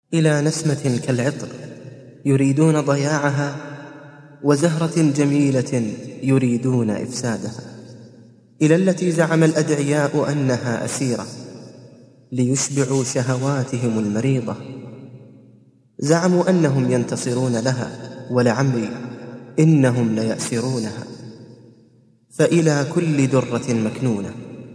إلى نسمة كالعطر يريدون ضياعها، وزهرة جميلة يريدون إفسادها، إلى التي زعم الأدعياء أنها أسيرة ليشبعوا شهواتهم المريضة. زعموا أنهم ينتصرون لها، ولعمري إنهم ليأسرونها. فإلى كل درة مكنونة،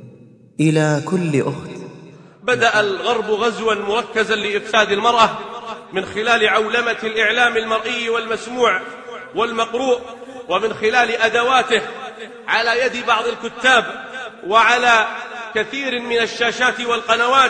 إلى كل أخت. بدأ الغرب غزوا مركزا لإفساد المرأة من خلال عولمة الإعلام المرئي والمسموع والمقروء، ومن خلال أدواته على يد بعض الكتاب، وعلى كثير من الشاشات والقنوات،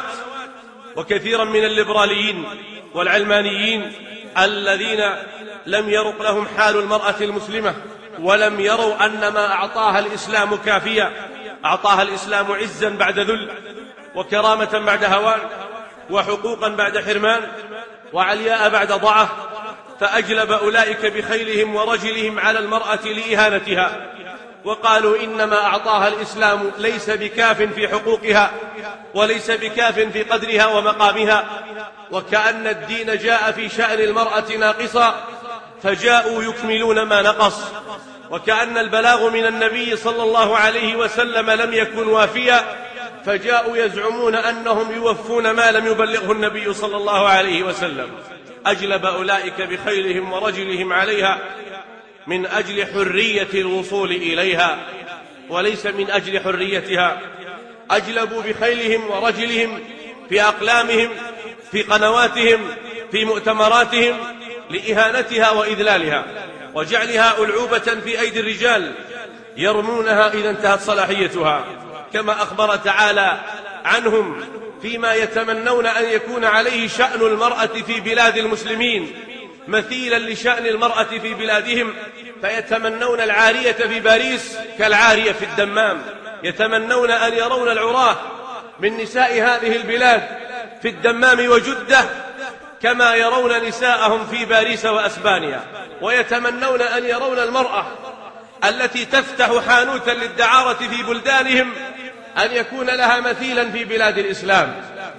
وكثيرا من الليبراليين والعلمانيين الذين لم يرق لهم حال المرأة المسلمة، ولم يروا أن ما أعطاها الإسلام كافية. أعطاها الإسلام عزا بعد ذل، وكرامة بعد هوان، وحقوقا بعد حرمان، وعلياء بعد ضعف، فأجلب أولئك بخيلهم ورجلهم على المرأة لإهانتها، وقالوا إنما أعطاها الإسلام ليس بكاف في حقوقها، وليس بكاف في قدرها ومقامها، وكأن الدين جاء في شأن المرأة ناقصا، فجاءوا يكملون ما نقص، وكأن البلاغ من النبي صلى الله عليه وسلم لم يكن وافيا، فجاءوا يزعمون أنهم يوفون ما لم يبلغه النبي صلى الله عليه وسلم. أجلب أولئك بخيلهم ورجلهم عليها من أجل حرية الوصول إليها، وليس من أجل حريتها. أجلبوا بخيلهم ورجلهم في أقلامهم، في قنواتهم، في مؤتمراتهم، لإهانتها وإذلالها، وجعلها ألعوبة في أيدي الرجال يرمونها إذا انتهت صلاحيتها، كما أخبر تعالى عنهم فيما يتمنون أن يكون عليه شأن المرأة في بلاد المسلمين مثيلا لشأن المرأة في بلادهم، فيتمنون العارية في باريس كالعارية في الدمام، يتمنون أن يرون العراة من نساء هذه البلاد في الدمام وجدة كما يرون نساءهم في باريس وأسبانيا، ويتمنون أن يرون المرأة التي تفتح حانوتا للدعارة في بلدانهم أن يكون لها مثيلا في بلاد الإسلام،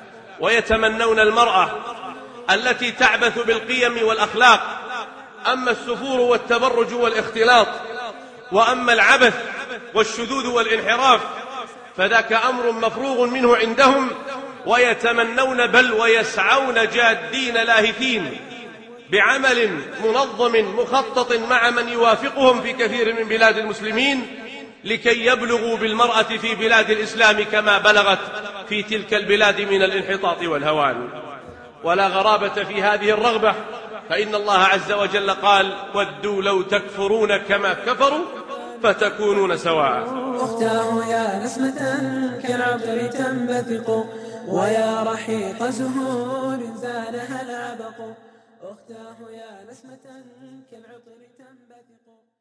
ويتمنون المرأة التي تعبث بالقيم والأخلاق. أما السفور والتبرج والاختلاط، وأما العبث والشذوذ والانحراف، فذاك أمر مفروغ منه عندهم، ويتمنون بل ويسعون جادين لاهثين بعمل منظم مخطط مع من يوافقهم في كثير من بلاد المسلمين لكي يبلغوا بالمرأة في بلاد الإسلام كما بلغت في تلك البلاد من الانحطاط والهوان. ولا غرابة في هذه الرغبة، فإن الله عز وجل قال: ودوا لو تكفرون كما كفروا فتكونون سواء. أختاه يا نسمة كالعطر تنبثق، ويا رحيق زهور زانها العبق. أختاه يا نسمة كالعطر تنبثق.